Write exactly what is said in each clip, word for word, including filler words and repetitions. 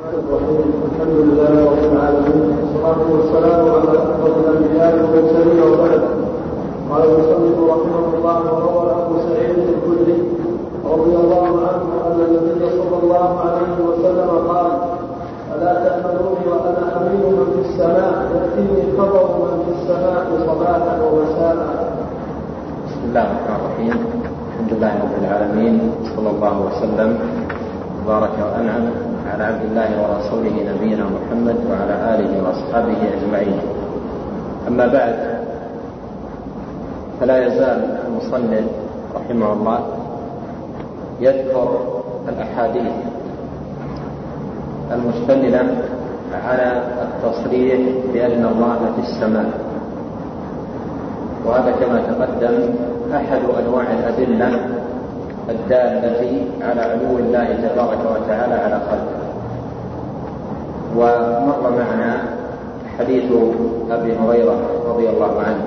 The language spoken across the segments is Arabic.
الرحيم. الحمد لله رب العالمين، والصلاة والسلام على أفضل الأنبياء والمرسلين وبعد. قال المصنف رحمه الله: وروى أبو سعيد الخدري رضي الله عنه أن النبي صلى الله عليه وسلم قال: ألا تأمنوني وأنا أمين من في السماء، يأتيني خبر من في السماء صباحا ومساء. بسم الله الرحمن الرحيم. الحمد لله رب العالمين، صلى الله وسلم وبارك وأنعم على عبد الله ورسوله نبينا محمد وعلى آله وأصحابه أجمعين. أما بعد، فلا يزال المصنف رحمه الله يذكر الأحاديث المشتملة على التصريح بأن الله في السماء، وهذا كما تقدم أحد أنواع الأدلة الدالة على علو الله تبارك وتعالى على خلقه. ومر معنا حديث أبي هريرة رضي الله عنه،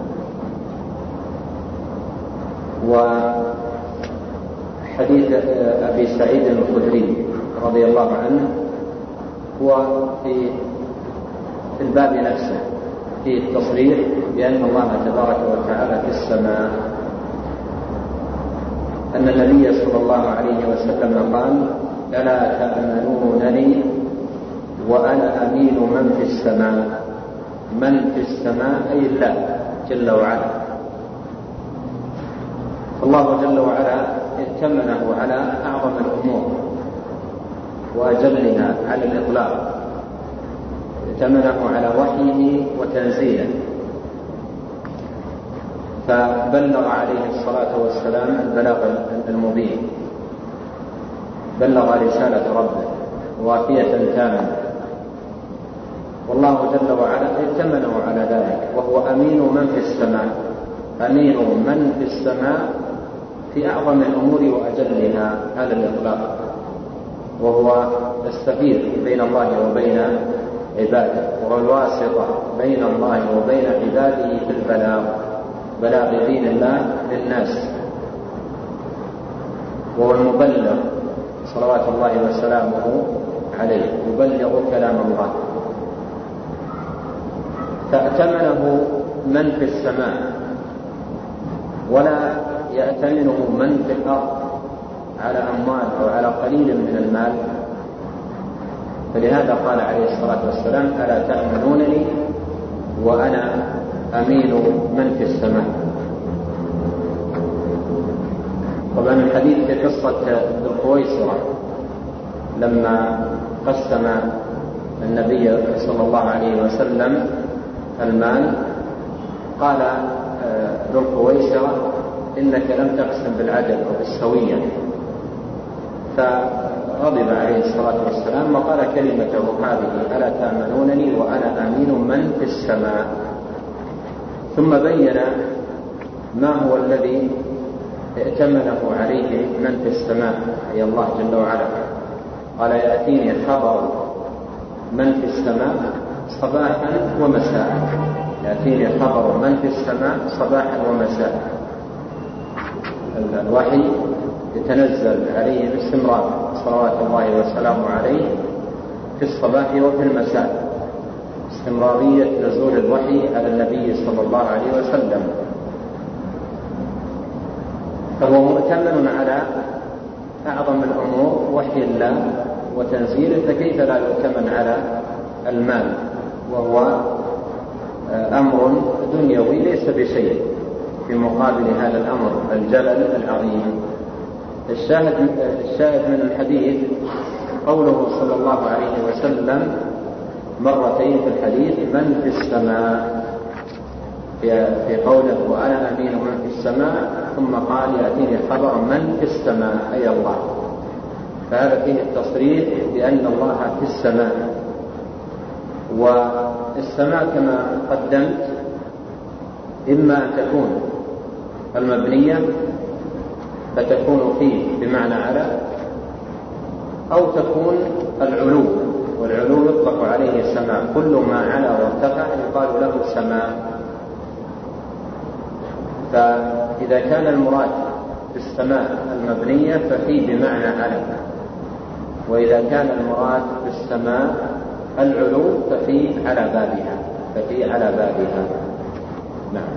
وحديث أبي سعيد الخدري رضي الله عنه هو في الباب نفسه، في التصريح بأن الله تبارك وتعالى في السماء، أن النبي صلى الله عليه وسلم قال: ألا تأمنونني وأنا أمين من في السماء. من في السماء أي الله جل وعلا. الله جل وعلا ائتمنه على أعظم الأمور وأجلها على الإطلاق، ائتمنه على وحيه وتنزيله، فبلغ عليه الصلاة والسلام البلاغ المبين، بلغ رسالة ربه وافية تامة، والله جل وعلا ائتمنه على ذلك، وهو أمين من في السماء. أمين من في السماء في أعظم الأمور وأجلها على الإطلاق، وهو السفير بين الله وبين عباده، وهو الواسطة بين الله وبين عباده في البلاغ، بلاغ دين الله للناس، وهو المبلغ صلوات الله وسلامه عليه، يبلغ كلام الله. فأتمنه من في السماء، ولا يأتمنه من في الأرض على أموال أو على قليل من المال. فلهذا قال عليه الصلاة والسلام: ألا تأمنونني وأنا أمين من في السماء. طبعا الحديث في قصة ذو القويصرة لما قسم النبي صلى الله عليه وسلم المال، قال ذو القويصرة: إنك لم تقسم بالعدل أو بالسوية. فغضب عليه الصلاة والسلام وقال كلمته هذه: ألا تأمنونني وأنا أمين من في السماء. ثم بين ما هو الذي ائتمنه عليه من في السماء، أي الله جل وعلا. قال: يأتيني خبر من في السماء صباحا ومساء. يأتيني خبر من في السماء صباحا ومساء. الوحي يتنزل عليه باستمرار صلوات الله وسلامه عليه في الصباح وفي المساء، استمرارية نزول الوحي على النبي صلى الله عليه وسلم. فهو مؤتمن على أعظم الأمور، وحي الله وتنزيله، فكيف لا يؤتمن على المال، وهو أمر دنيوي ليس بشيء في مقابل هذا الأمر الجلل العظيم. الشاهد, الشاهد من الحديث قوله صلى الله عليه وسلم مرتين في الحديث: من في السماء، في قوله وأنا أمين من في السماء، ثم قال: يأتيني خبر من في السماء، أي الله. فهذا فيه التصريح بأن الله في السماء. والسماء كما قدمت إما أن تكون المبنية فتكون فيه بمعنى على، أو تكون العلو، والعلو يطلق عليه سماء. كل ما علا وارتفع يقال له سماء. فإذا كان المراد في السماء المبنية ففي بمعنى على، وإذا كان المراد بالسماء العلو ففي على بابها ففي على بابها. نعم.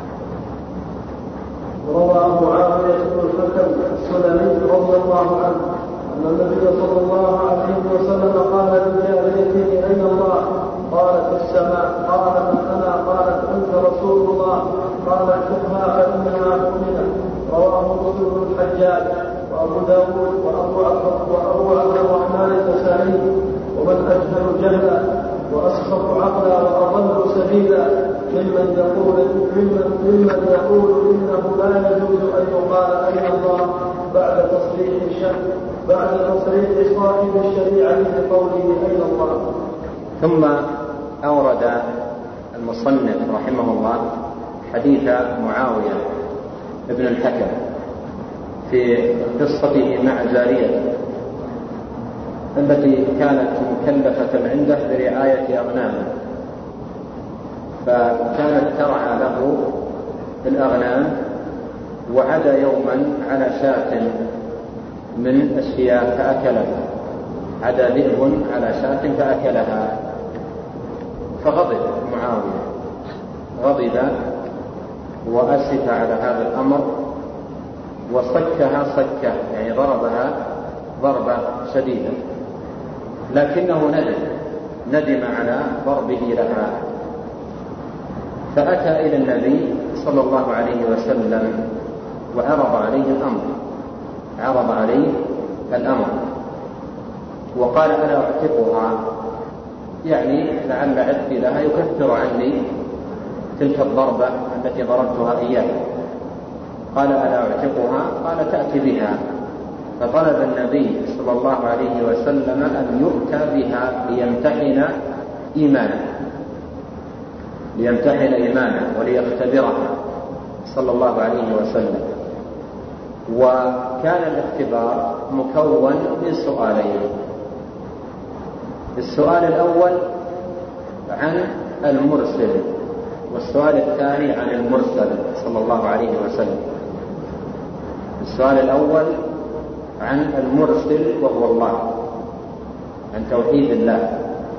روى أبو عاوية بن الحكم السلمي رضي الله عنه أن النبي صلى الله عليه وسلم قال لجاريته أين الله؟ قالت في السماء. قال من أنا؟ قالت أنت رسول الله. قال اشوفها فإنها مؤمنة. رواه مسلم بن الحجاج وأبو داود وأبو عبد الرحمن النسائي. ومن أجهل جهلا وأسخط عقلا وأضل سبيلا ممن يقول ممن ممن يقول إنه لا يجوز أن يقال أين الله بعد تصريح الشك بعد تصريح صاحب الشريعة بقوله أين الله. ثم أورد المصنف رحمه الله حديث معاوية ابن الحكم في قصته مع جاريته التي كانت مكلفة عنده برعاية أغنامه، فكانت ترعى له الأغنام، وعدا يوما على شاة من الشياه فأكلها، عدا ذئب على شاة فأكلها، فغضب معاوية، غضب وأسف على هذا الأمر وصكها صكة، يعني ضربها ضربة شديدة، لكنه ندم ندم على ضربه لها، فأتى إلى النبي صلى الله عليه وسلم وعرض عليه الأمر عرض عليه الأمر وقال أنا أعتقها، يعني لعل عتقي لها يكفر عني تلك الضربة التي ضربتها إياها. قال ألا أعتقها؟ قال تأتي بها. فطلب النبي صلى الله عليه وسلم أن يؤتى بها ليمتحن إيمانه ليمتحن إيمانه وليختبرها صلى الله عليه وسلم. وكان الاختبار مكون من سؤالين. السؤال الأول عن المرسل، والسؤال الثاني عن المرسل صلى الله عليه وسلم. السؤال الأول عن المرسل وهو الله، عن توحيد الله،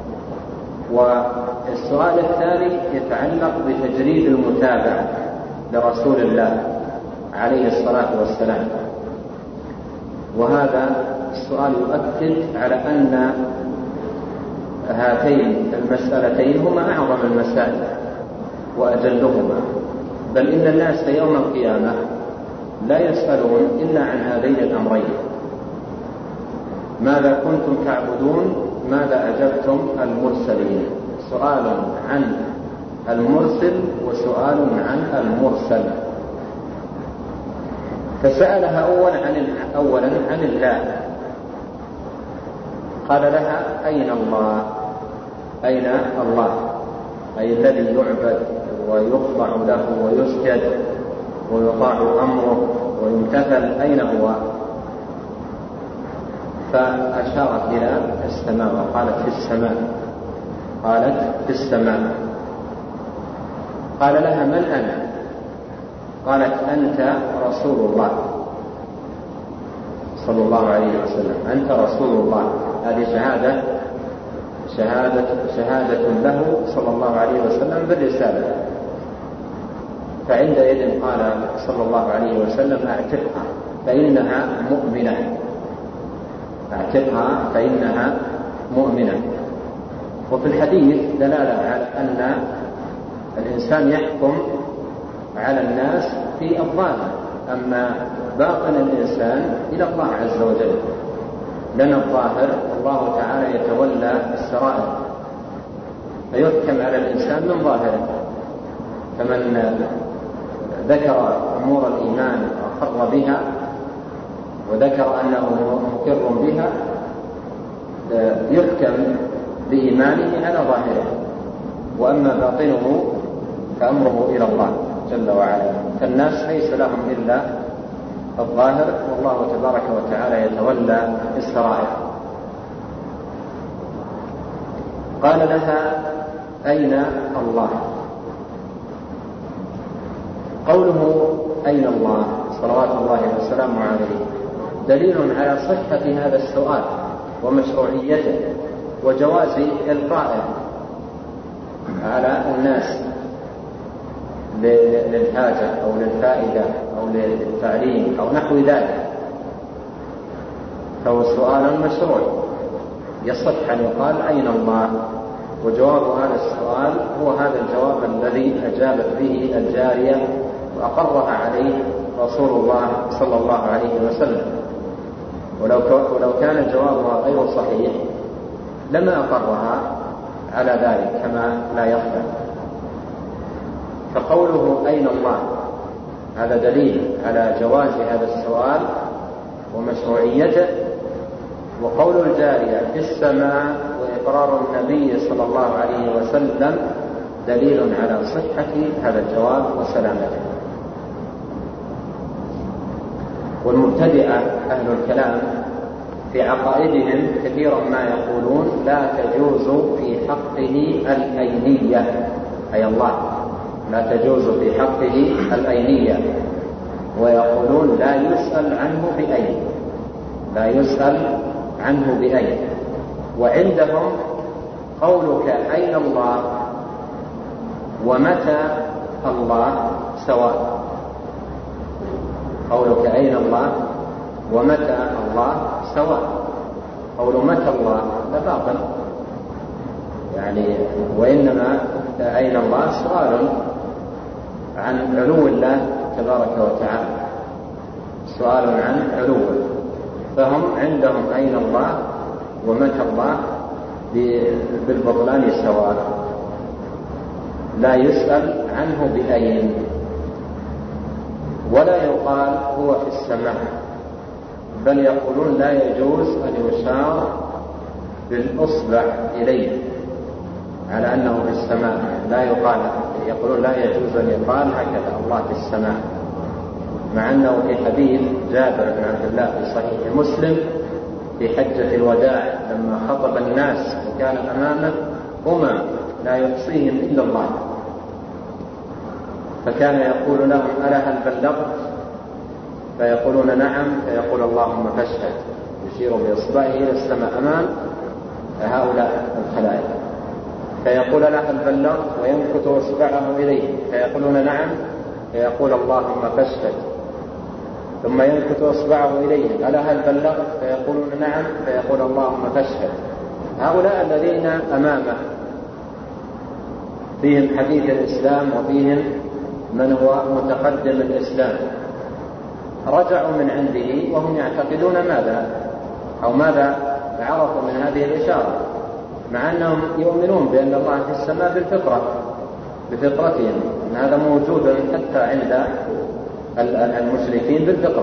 والسؤال الثاني يتعلق بتجريد المتابعة لرسول الله عليه الصلاة والسلام. وهذا السؤال يؤكد على أن هاتين المسألتين هما أعظم المسائل وأجلهما، بل إن الناس يوم القيامة لا يسألون إلا عن هذين الأمرين: ماذا كنتم تعبدون، ماذا أجبتم المرسلين. سؤال عن المرسل وسؤال عن المرسل. فسألها أولا عن أولا عن الله، قال لها أين الله؟ أين الله أي الذي يعبد ويخضع له ويسجد ويطاع أمره ويمتثل، أين هو؟ فأشارت إلى السماء وقالت في السماء قالت في السماء قال لها من أنا؟ قالت أنت رسول الله صلى الله عليه وسلم، أنت رسول الله. هذه شهادة شهادة شهادة له صلى الله عليه وسلم بالرسالة. فعندئذ قال صلى الله عليه وسلم اعتقها فإنها مؤمنة اعتقها فإنها مؤمنة. وفي الحديث دلالة على أن الإنسان يحكم على الناس في الظاهر، أما باطن الإنسان إلى الله عز وجل، لأن الظاهر الله تعالى يتولى السرائر، فيحكم على الإنسان من ظاهره. فمن ذكر أمور الإيمان وأقر بها وذكر أنه مقر بها يحكم بإيمانه على ظاهره، وأما باطنه فأمره إلى الله جل وعلا. فالناس ليس لهم إلا الظاهر، والله تبارك وتعالى يتولى السرائر. قال لها أين الله؟ قوله أين الله صلوات الله وسلامه عليه دليل على صحة هذا السؤال، ومشروعيته وجواز إلقائه على الناس للحاجة أو للفائدة أو للتعليم أو نحو ذلك، فهو سؤال مشروع يصح أن يقال أين الله؟ وجواب هذا السؤال هو هذا الجواب الذي أجابت به الجارية وأقرها عليه رسول الله صلى الله عليه وسلم، ولو كان جوابها غير صحيح لما أقرها على ذلك كما لا يخفى. فقوله أين الله هذا دليل على جواز هذا السؤال ومشروعيته، وقول الجارية في السماء وإقرار النبي صلى الله عليه وسلم دليل على صحة هذا الجواب وسلامته. والمبتدئة أهل الكلام في عقائدهم كثيرا ما يقولون لا تجوز في حقه الأينية، أي الله لا تجوز في حقه الأينية، ويقولون لا يسأل عنه بأين، لا يسأل عنه بأين. وعندهم قولك أين الله ومتى الله سواء، قولك أين الله ومتى الله سواء. قول متى الله لا باطل يعني، وإنما أين الله سؤال عن علو الله تبارك وتعالى، سؤال عن علوه، فهم عندهم أين الله ومتى الله بالبطلان سواء، لا يسأل عنه بأين. ولا يقال هو في السماء، بل يقولون لا يجوز أن يشار بالأصبع إليه على أنه في السماء، لا يقال، يقولون لا يجوز أن يقال هكذا الله في السماء، مع أنه في حديث جابر بن عبد الله في صحيح مسلم في حجة الوداع لما خطب الناس وكان أمامه أمم لا يحصيهم إلا الله، فكان يقول لهم ألا هل بلغت؟ فيقولون نعم، فيقول اللهم فاشهد، يشير بإصبعه إلى السماء أمام هؤلاء الخلائق، فيقول لا هل بلغت؟ وينكت إصبعه إليه، فيقولون نعم، فيقول اللهم فاشهد، ثم ينكت إصبعه إليه ألا هل بلغت؟ فيقولون نعم، فيقول اللهم فاشهد. هؤلاء الذين أمامه فيهم حديث الإسلام وفيهم من هو متقدم الإسلام، رجعوا من عنده وهم يعتقدون ماذا أو ماذا عرفوا من هذه الإشارة، مع أنهم يؤمنون بأن الله في السماء بالفطرة، بفطرتهم، أن هذا موجود حتى عند المشركين بالفطرة.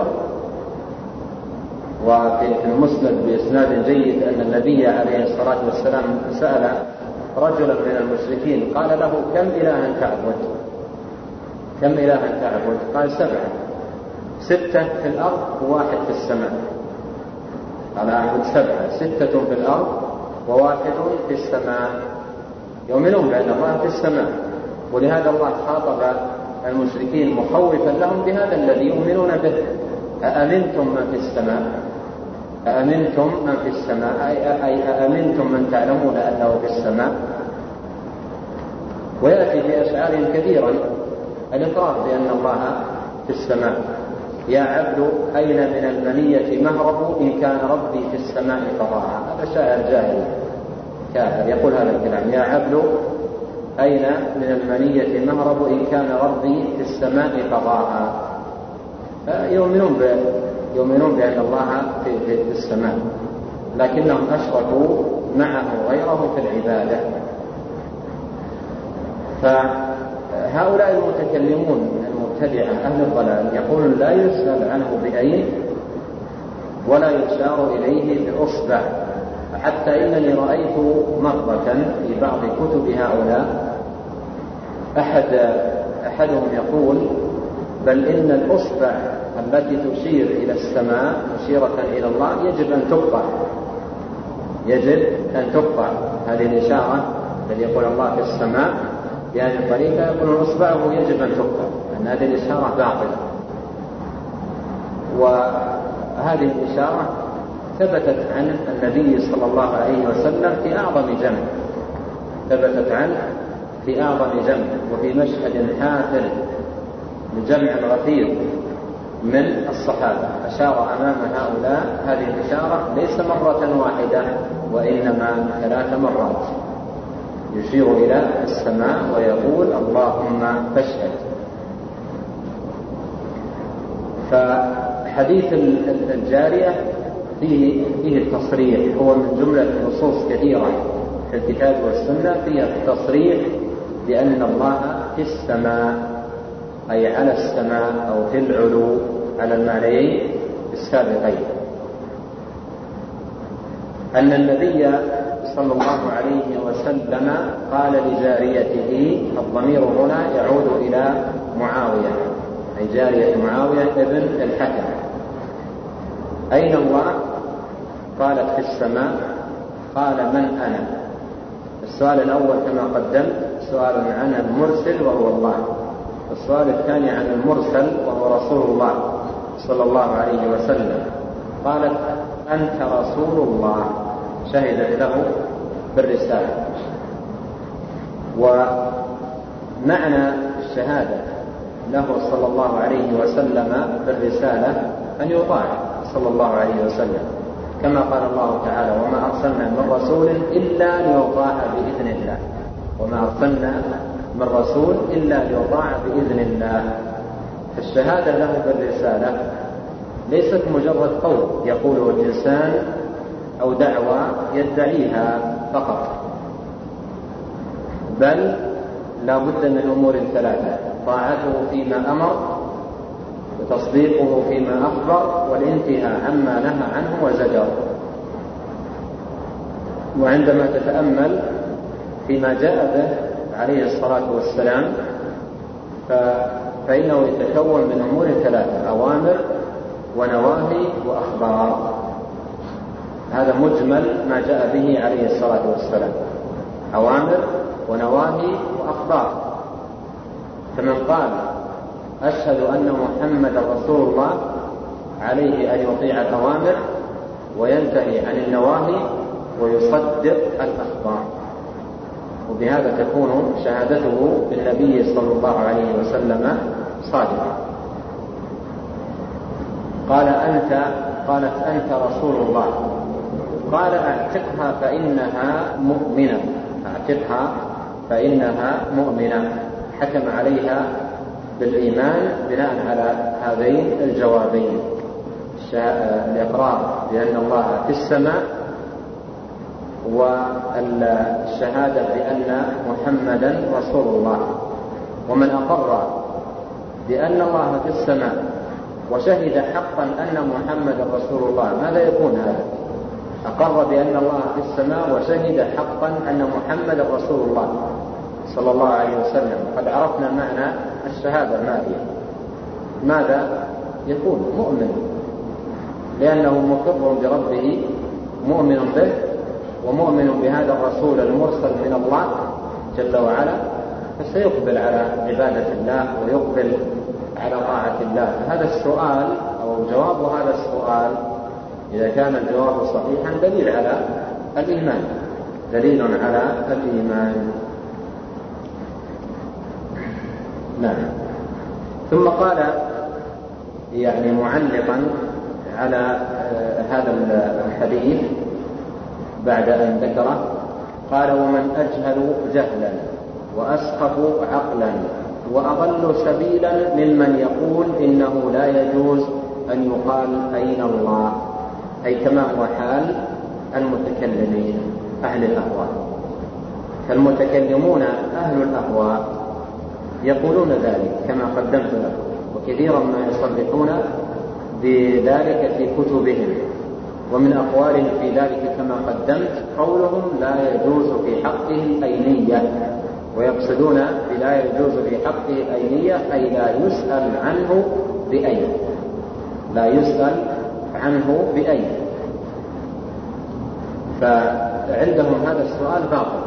وفي المسند بإسناد جيد أن النبي عليه الصلاة والسلام سأل رجلا من المشركين قال له كم إلها تعبد؟ كم إلها تعبد؟ قال سبعة، ستة في الأرض وواحد في السماء. قال أعبد سبعة، ستة في الأرض وواحد في السماء. يؤمنون بأن الله في السماء، ولهذا الله خاطب المشركين مخوفا لهم بهذا الذي يؤمنون به: أأمنتم من في السماء؟ أأمنتم من في السماء أي أأمنتم من تعلمون أنه في السماء؟ ويأتي في أشعار كثيرا الإقرار بأن الله في السماء: يا عبد أين من المنية مهرب إن كان ربي في السماء فضاعا. هذا شاعر جاهل كافر يقول هذا الكلام: يا عبد أين من المنية مهرب إن كان ربي في السماء فضاعا. يؤمنون ب... يؤمنون بأن الله في, في السماء، لكنهم أشركوا معه غيره في العبادة. فهؤلاء المتكلمون المبتدعة أهل الضلال يقولون لا يسأل عنه بأين ولا يشار إليه بأصبع، حتى إنني رأيت مرة في بعض كتب هؤلاء أحد أحدهم يقول: بل إن الأصبع التي تشير إلى السماء مشيرة إلى الله يجب أن تقطع، يجب أن تقطع هذه الإشارة التي يقول الله في السماء بهذه الطريقة، يقول أصبعه يجب أن تقطع، أن هذه الإشارة باطلة. وهذه الإشارة ثبتت عن النبي صلى الله عليه وسلم في أعظم جمع ثبتت عنه في أعظم جمع وفي مشهد حافل لجمع غفير من الصحابة، أشار أمام هؤلاء هذه الإشارة ليس مرة واحدة وإنما ثلاث مرات، يشير إلى السماء ويقول اللهم فاشهد. فحديث الجارية فيه فيه التصريح، هو من جملة نصوص كثيرة في الكتاب والسنة فيها التصريح بأن الله في السماء، أي على السماء أو في العلو، على المعنيين السابقين. أن النبي صلى الله عليه وسلم قال لجاريته، الضمير هنا يعود إلى معاوية، أي جارية معاوية ابن الحكم، أين الله؟ قالت في السماء. قال من أنا؟ السؤال الأول كما قدمت سؤال عن المرسل وهو الله، السؤال الثاني عن المرسل وهو رسول الله صلى الله عليه وسلم. قالت أنت رسول الله، شهدت له بالرسالة. ومعنى الشهادة له صلى الله عليه وسلم بالرسالة أن يطاع صلى الله عليه وسلم، كما قال الله تعالى وما أرسلنا من رسول إلا ليطاع بإذن الله، وما أرسلنا من رسول إلا ليطاع بإذن الله. فالشهادة له بالرسالة ليست مجرد قول يقوله الإنسان أو دعوة يدعيها فقط، بل لا بد من أمور ثلاثة: طاعته فيما أمر، وتصديقه فيما أخبر، والانتهاء عما نهى عنه وزجر. وعندما تتأمل فيما جاء به عليه الصلاة والسلام فإنه يتكون من أمور ثلاثة: أوامر ونواهي وأخبار. هذا مجمل ما جاء به عليه الصلاة والسلام: أوامر ونواهي وأخبار. فمن قال أشهد أن محمدا رسول الله عليه أن يطيع الأوامر وينتهي عن النواهي ويصدق الأخبار، وبهذا تكون شهادته بالنبي صلى الله عليه وسلم صادقة. قال أنت، قالت أنت رسول الله. قال اعتقها فإنها مؤمنة، اعتقها فإنها مؤمنة. حكم عليها بالإيمان بناء على هذين الجوابين: الإقرار بأن الله في السماء، والشهادة بأن محمدا رسول الله. ومن أقر بأن الله في السماء وشهد حقا أن محمدا رسول الله، ماذا يكون هذا؟ أقر بأن الله في السماء وشهد حقا أن محمدا رسول الله صلى الله عليه وسلم. قد عرفنا معنى الشهادة ما هي. ماذا يكون؟ مؤمن، لأنه مقر بربه، مؤمن به، ومؤمن بهذا الرسول المرسل من الله جل وعلا، فسيقبل على عبادة الله ويقبل على طاعة الله. هذا السؤال أو جواب هذا السؤال إذا كان الجواب صحيحا دليل على الإيمان، دليل على الإيمان. نعم. ثم قال يعني معلقا على هذا الحديث بعد أن ذكره، قال ومن أجهل جهلا وأسخف عقلا وأضل سبيلا ممن يقول إنه لا يجوز أن يقال أين الله، أي كما هو حال المتكلمين أهل الأهواء. فالمتكلمون أهل الأهواء يقولون ذلك كما قدمت لكم، وكثيرا ما يصرحون بذلك في كتبهم. ومن أقوالهم في ذلك كما قدمت قولهم لا يجوز في حقه الأينية، ويقصدون بلا يجوز في حقه الأينية أي لا يسأل عنه بأين، لا يسأل عنه بأين. فعندهم هذا السؤال باطل.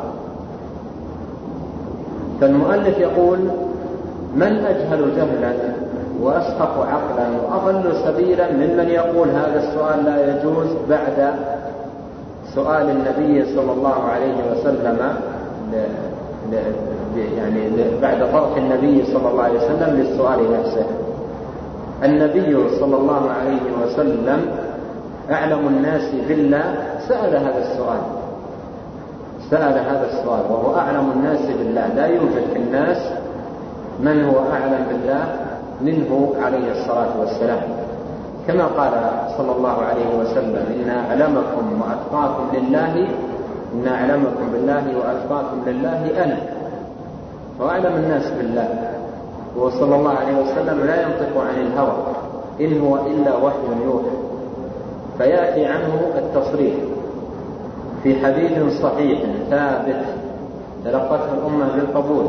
فالمؤلف يقول من أجهل جهلا وأسقط عقلا وأضل سبيلا ممن يقول هذا السؤال لا يجوز بعد سؤال النبي صلى الله عليه وسلم ل... ل... يعني بعد ترك النبي صلى الله عليه وسلم للسؤال نفسه. النبي صلى الله عليه وسلم أعلم الناس بالله سأل هذا السؤال سأل هذا السؤال وهو أعلم الناس بالله. لا يوجد في الناس من هو أعلم بالله منه عليه الصلاة والسلام، كما قال صلى الله عليه وسلم إن أعلمكم وأتقاكم لله إن أعلمكم بالله وأتقاكم لله أنا. وأعلم الناس بالله وصلى الله عليه وسلم لا ينطق عن الهوى إن هو إلا وحي يوحى، فيأتي عنه التصريح في حديث صحيح ثابت تلقته الأمة بالقبول،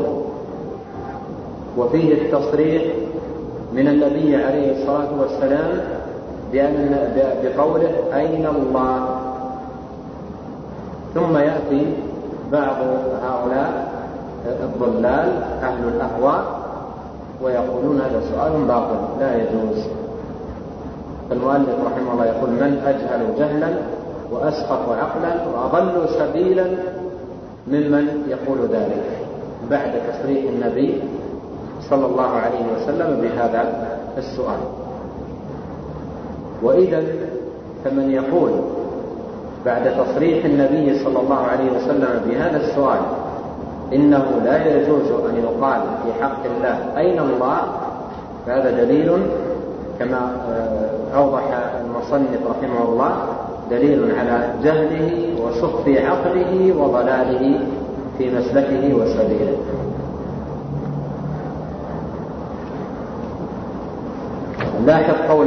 وفيه التصريح من النبي عليه الصلاة والسلام بأن بقوله أين الله. ثم يأتي بعض هؤلاء الضلال أهل الأهواء ويقولون هذا سؤال باطل لا يجوز. فالمؤلف رحمه الله يقول من أجهل جهلا وأسقط عقلا وأضل سبيلا ممن يقول ذلك بعد تصريح النبي صلى الله عليه وسلم بهذا السؤال. وإذا فمن يقول بعد تصريح النبي صلى الله عليه وسلم بهذا السؤال إنه لا يجوز أن يقال في حق الله أين الله، فهذا دليل كما أوضح المصنف رحمه الله دليل على جهله وسقط عقله وضلاله في مسلكه وسبيله. لاحظ قول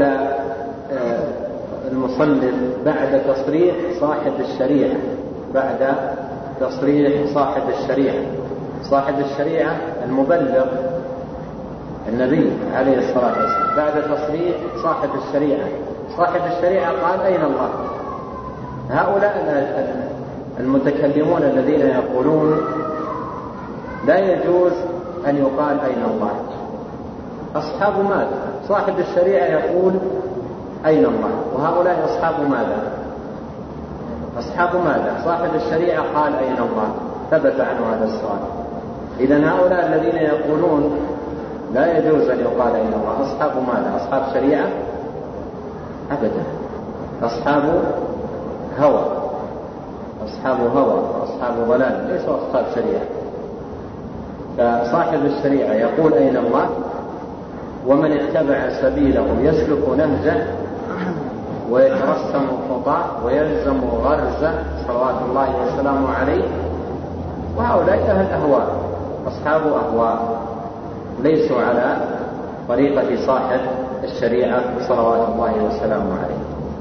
المصنف بعد تصريح صاحب الشريعة بعد تصريح صاحب الشريعة صاحب الشريعة المبلغ النبي عليه الصلاة والسلام. بعد تصريح صاحب الشريعة صاحب الشريعة قال أين الله. هؤلاء المتكلمون الذين يقولون لا يجوز أن يقال أين الله أصحاب ماذا؟ صاحب الشريعة يقول أين الله، وهؤلاء أصحاب ماذا؟ أصحاب ماذا؟ صاحب الشريعة قال أين الله، ثبت عنه هذا السؤال. إذن هؤلاء الذين يقولون لا يجوز أن يقال أين الله أصحاب ماذا؟ أصحاب شريعة؟ أبدا، أصحاب هوى أصحاب هوى وأصحاب ضلال، ليسوا أصحاب شريعة. فصاحب الشريعة يقول أين الله، ومن اتبع سبيله يسلك نهجه ويترسم خطاه ويلزم غرزه صلوات الله وسلامه عليه. وهؤلاء أهل أهواء أصحاب أهواء ليسوا على طريقة صاحب الشريعة صلوات الله وسلامه عليه.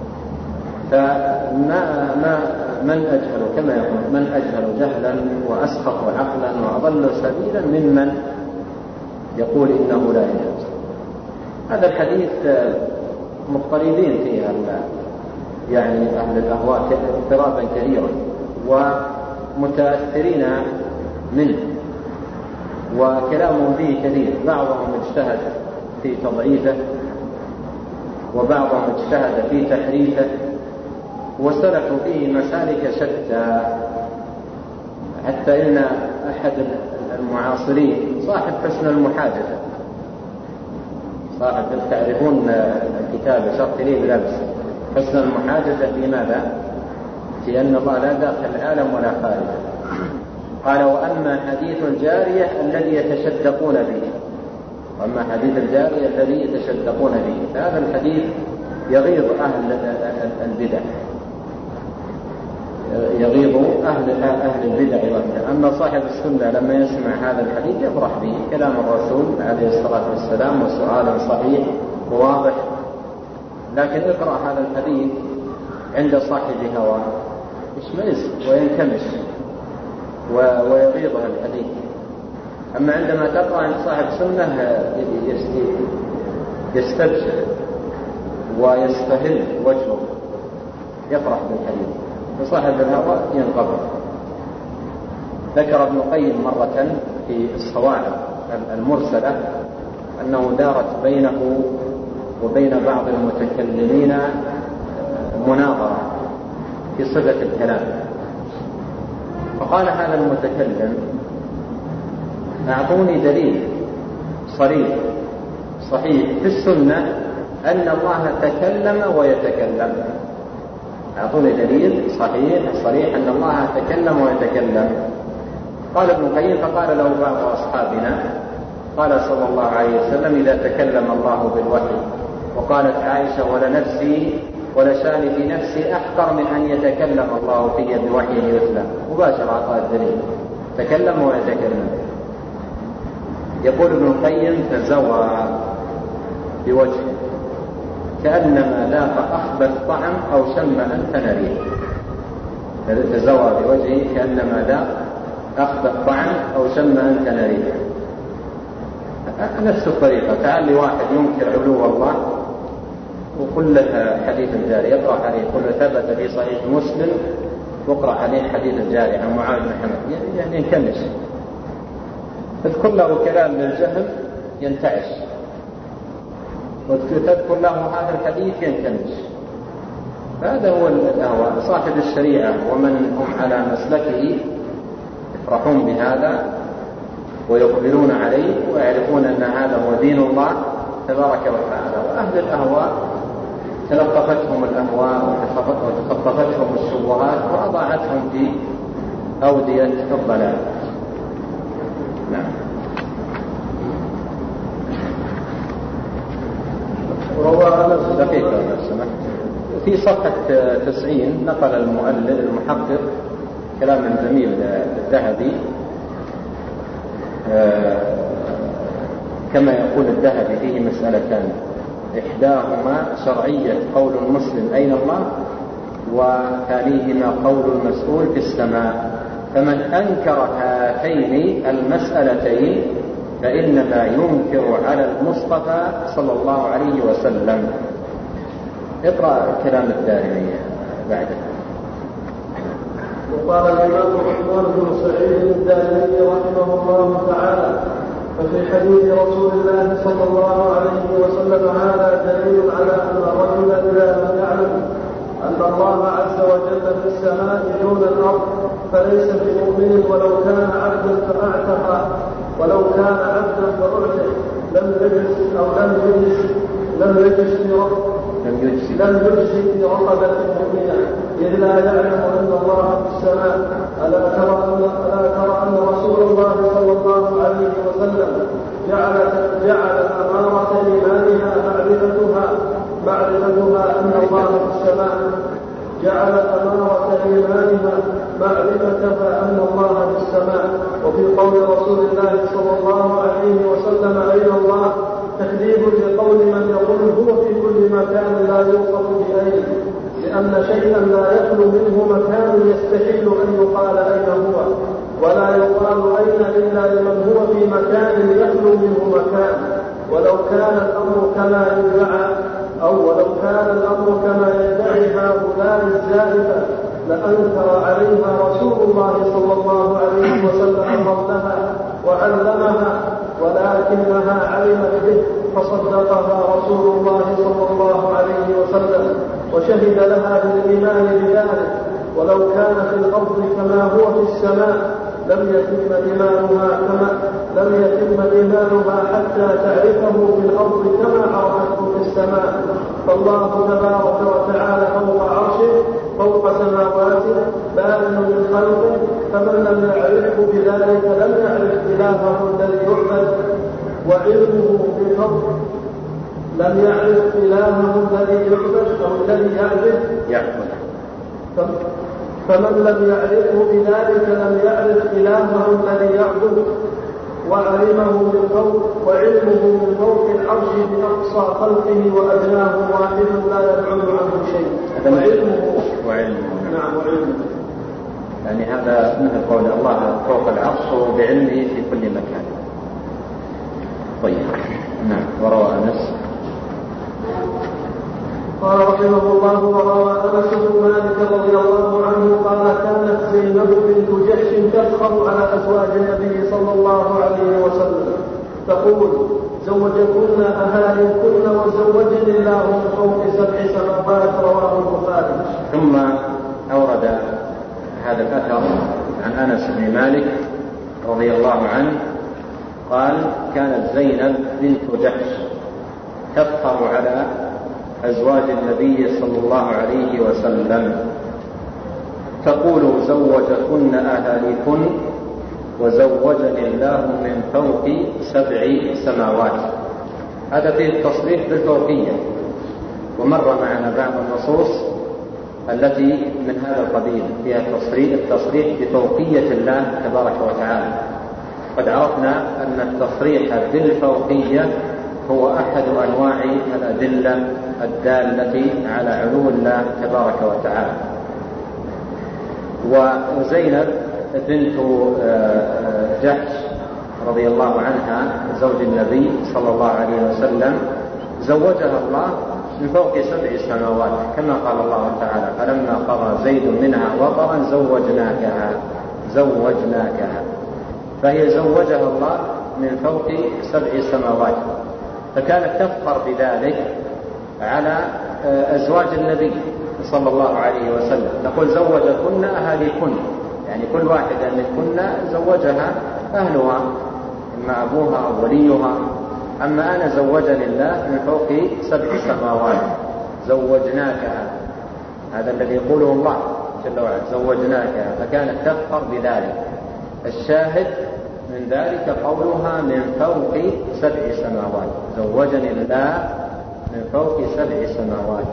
فما ما من أجهل كما يقول من أجهل جهلا وأسخط عقلا وأضل سبيلا ممن يقول إنه لا يجوز. هذا الحديث مضطربين فيه يعني أهل الأهواء اضطرابا كثيرا ومتأثرين منه وكلامهم فيه كثير. بعضهم اجتهد في تضعيفه وبعضهم اجتهد في تحريفه وسلكوا فيه مسالك شتى، حتى إن أحد المعاصرين صاحب حسن المحاجة صاحب تعرفون الكتاب شرط لي بلبس حسن المحاجة في ماذا؟ في أن الله لا داخل العالم ولا خارجه. قال وأما حديث الجارية الذي يتشدقون به وأما حديث الجارية الذي يتشدقون به فهذا الحديث يغيظ أهل البدع يغيظ أهل أهل البدع والبدع. أما صاحب السنة لما يسمع هذا الحديث يفرح به كلام الرسول عليه الصلاة والسلام وسؤال صحيح وواضح. لكن اقرأ هذا الحديث عند صاحب هوى يشمئز وينكمش ويغيظ الحديث. أما عندما تقرأ عند صاحب سنة يستبشر ويستهل وجهه يفرح بالحديث، وصاحب الهوى ينقبض. ذكر ابن القيم مرة في الصواعق المرسلة أنه دارت بينه وبين بعض المتكلمين مناظرة في صفة الكلام، فقال هذا المتكلم: أعطوني دليل صريح صحيح في السنة أن الله تكلم ويتكلم. أعطوني دليل صحيح صريح أن الله تكلم ويتكلم. قال ابن القيم: فقال له بعض أصحابنا: قال صلى الله عليه وسلم: إذا تكلم الله بالوحي. وقالت عائشة: ولنفسي ولشاني في نفسي أحقر من أن يتكلم الله في بوحي يتلى. مباشرة أعطاه الدليل: تكلم ويتكلم. يقول ابن القيم: تزوى بوجهه كأنما ذاق أخبث طعم أو شم أنتن ريح. تزوى بوجهه كأنما ذاق أخبث طعم أو شم أنتن ريح. نفس الطريقة. تعال لي واحد ينكر علو الله وقل له حديث الجاري، يقرأ عليه يقول ثبت في صحيح مسلم، واقرأ عليه حديث الجاري عن معاذ بن حمد، يعني ينكمش. تذكر له كلام للجهل ينتعش، وتذكر له هذا الحديث ينكمش. هذا هو الأهواء. صاحب الشريعة ومن هم على مسلكه يفرحون بهذا ويقبلون عليه ويعرفون أن هذا هو دين الله تبارك وتعالى. وأهل الأهواء تلطفتهم الأهواء وتخطفتهم الشبهات وأضاعتهم في أودية الضلال. نعم. دقيقة في صفحة تسعين نقل المؤلف المحقق كلام جميل للذهبي، كما يقول الذهبي فيه مسألتان: إحداهما شرعية قول المسلم أين الله، وثانيهما قول المسؤول في السماء. فمن أنكر هاتين المسألتين فإنما ينكر على المصطفى صلى الله عليه وسلم. اقرأ كلام الدارمي بعده. وقال الإمام عثمان بن سعيد الدارمي رحمه الله تعالى: ففي حديث رسول الله صلى الله عليه وسلم هذا دليل على أن الرجل إذا لم يعلم أن الله عز وجل في السماء دون الأرض فليس بمؤمن ولو كان عبدا فأعتق ولو كان عبدا فأعتق لم يجلس أو لم يجلس لم يجلس في لم يجلس في رقبة مؤمنة إذ لا يعلم أن الله في السماء. ألا ترى أن ألا ترى أن رسول الله صلى الله عليه وسلم جعل جعل أمارة إيمانها معرفتها معرفتها أن الله في السماء جعل أمارة إيمانها معرفتها أن الله في السماء. وفي قول رسول الله صلى الله عليه وسلم أين الله تكذيب لقول من يقول هو في كل مكان لا يوصف بأين، لأن شيئا لا يخلو منه مكان يستحيل أن يقال أين هو، ولا يقال أين إلا لمن هو في مكان يخلو منه مكان. ولو كان الأمر كما يدعى أو ولو كان الأمر كما يدعي هؤلاء الزائفة لأنكر عليها رسول الله صلى الله عليه وسلم قولها وعلمها، ولكنها علمت به فصدقها رسول الله صلى الله عليه وسلم وشهد لها بالإيمان بذلك. ولو كان في الأرض كما هو في السماء لم يتم إيمانها كما لم يتم إيمانها حتى تعرفه في الأرض كما عرفته في السماء. فالله تبارك وتعالى فوق عرشه فوق سماواته بائن من خلقه، فمن لم يعرفه بذلك لم يعرف إلهه الذي يعبد وعلمه بالفضل لم يعرف إلهه الذي يعبد أو الذي يعبد فمن لم يعرفه بذلك لم يعرف إلهه الذي يعبد وعلمه من فوق وعلمه من فوق العرش بأقصى خلقه وأدناه واحد لا يبعد عنه شيء. وعلمه وعلمه نعم وعلمه يعني هذا مثل قول الله فوق العرش وبعلمه في كل مكان. طيب نعم. وروى أنس قال رحمه الله: وروى أنس بن مالك رضي الله عنه قال: كانت زينب بنت جحش تفخر على أزواج النبي صلى الله عليه وسلم تقول: زوجكن أهاليكن وزوجني الله من فوق سبع سماوات. رواه البخاري. ثم أورد هذا الأثر عن أنس بن مالك رضي الله عنه قال: كانت زينب بنت جحش تفخر على أزواج النبي صلى الله عليه وسلم تقول: زوجكن أهاليكن وزوجني الله من فوق سبع سماوات. هذا فيه التصريح بالفوقية، ومر معنا بعض النصوص التي من هذا القبيل فيها التصريح بفوقية الله تبارك وتعالى. قد عرفنا أن التصريح بالفوقية هو أحد أنواع الأدلة الدالة على علو الله تبارك وتعالى. وزينب بنت جحش رضي الله عنها زوج النبي صلى الله عليه وسلم زوجها الله من فوق سبع سماوات، كما قال الله تعالى: فلما قضى زيد منها وطرا زوجناكها زوجناكها. فهي زوجها الله من فوق سبع سماوات، فكانت تفخر بذلك على أزواج النبي صلى الله عليه وسلم، تقول: زوجكن أهاليكن، يعني كل واحدة منكن زوجها أهلها، إما أبوها أو وليها. أما أنا زوجني الله من فوق سبع سماوات زوجناكها، هذا الذي يقوله الله جل وعلا: زوجناكها، فكانت تفخر بذلك. الشاهد من ذلك قولها من فوق سبع سماوات، زوجني الله من فوق سبع سماوات.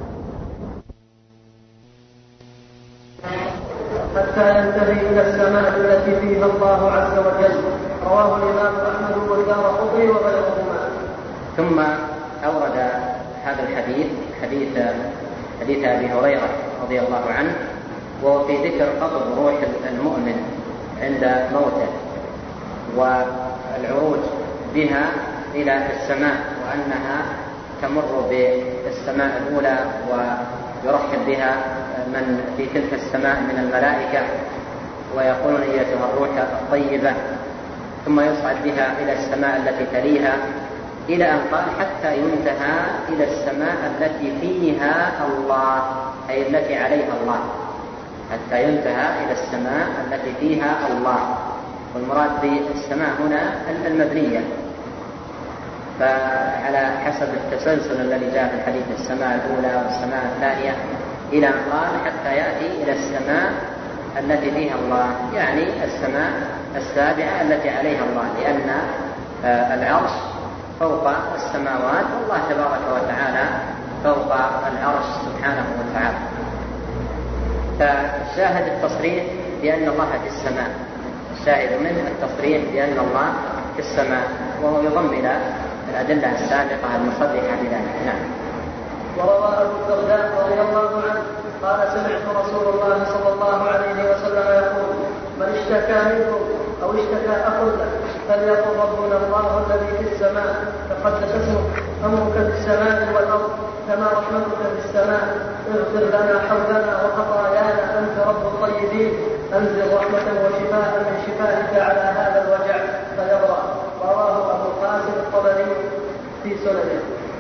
حتى ينتهي إلى السماء التي فيها الله عز وجل. رواه الإمام أحمد والدارقطني وغيرهما. ثم أورد هذا الحديث حديث حديث أبي هريرة رضي الله عنه، وهو في ذكر قبض روح المؤمن عند موته والعروج بها إلى السماء، وأنها تمر بالسماء الأولى ويرحب بها من في تلك السماء من الملائكة ويقولون: أيتها الروح الطيبة، ثم يصعد بها إلى السماء التي تليها، إلى أن قال: حتى ينتهى إلى السماء التي فيها الله، أي التي عليها الله، حتى ينتهى إلى السماء التي فيها الله. والمراد بالسماء هنا المبنية، فعلى حسب التسلسل الذي جاء في الحديث: السماء الأولى والسماء الثانية، إلى أن قال: حتى يأتي إلى السماء التي فيها الله، يعني السماء السابعة التي عليها الله، لأن العرش فوق السماوات، والله تبارك وتعالى فوق العرش سبحانه وتعالى. فالشاهد التصريح بأن الله في السماء، الشاهد منه التصريح بأن الله في السماء، وهو يضم إلى الأدلة السابقة المصرحة بذلك. نعم. وروى أبو الدرداء رضي الله عنه قال: سمعت رسول الله صلى الله عليه وسلم يقول: من اشتكى منكم أو اشتكى أخ له فليقل: ربنا الله الذي في السماء تقدس اسمك، أمرك في السماء والأرض، كما رحمتك في السماء، اغفر لنا حولنا وخطايانا، أنت رب الطيبين، أنزل رحمة وشفاء من شفائك على هذا الوجع فيبرأ. رواه أبو القاسم الطبري في سننه.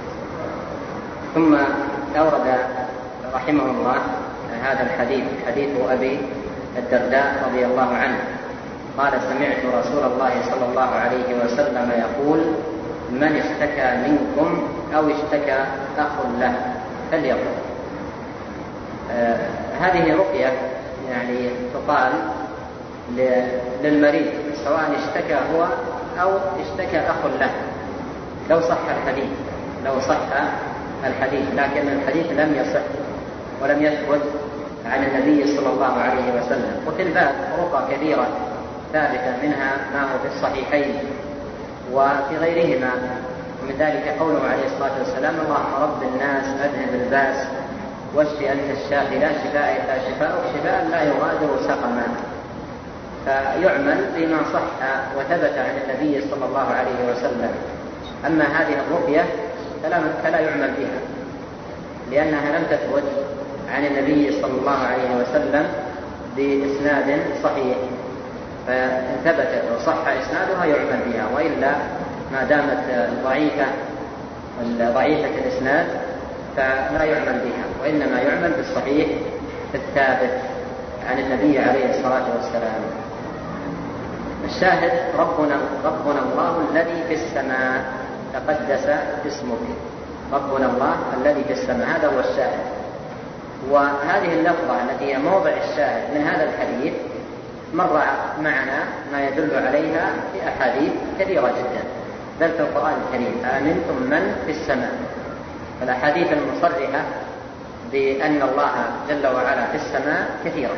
ثم أورد رحمه الله هذا الحديث، حديث أبي الدرداء رضي الله عنه قال: سمعت رسول الله صلى الله عليه وسلم يقول: من اشتكى منكم أو اشتكى أخ له فليقل. آه هذه رقية يعني تقال للمريض، سواء اشتكى هو أو اشتكى أخ له، لو صح الحديث لو صح الحديث لكن الحديث لم يصح ولم يثبت عن النبي صلى الله عليه وسلم. وفي الباب رقى كثيرة ثابتة، منها ما هو في الصحيحين وفي غيرهما، ومن ذلك قوله عليه الصلاة والسلام: اللهم رب الناس أذهب الباس واشف أنت الشافي لا شفاء إلا شفاءك شفاء لا يغادر سقما. فيعمل بما صح وثبت عن النبي صلى الله عليه وسلم. أما هذه الرقية فلا يعمل بها، لأنها لم تثبت عن النبي صلى الله عليه وسلم بإسناد صحيح، فإن ثبتت وصح إسنادها يعمل بها، وإلا ما دامت ضعيفة ضعيفة الإسناد فلا يعمل بها، وإنما يعمل بالصحيح الثابت عن النبي عليه الصلاة والسلام. الشاهد ربنا, ربنا الله الذي في السماء تقدس اسمك، ربنا الله الذي في السماء، هذا هو الشاهد. وهذه اللفظة التي هي موضع الشاهد من هذا الحديث مر معنا ما يدل عليها في أحاديث كثيرة جدا، بل في القرآن الكريم آمنتم من في السماء. فالأحاديث المصرحة بأن الله جل وعلا في السماء كثيرة،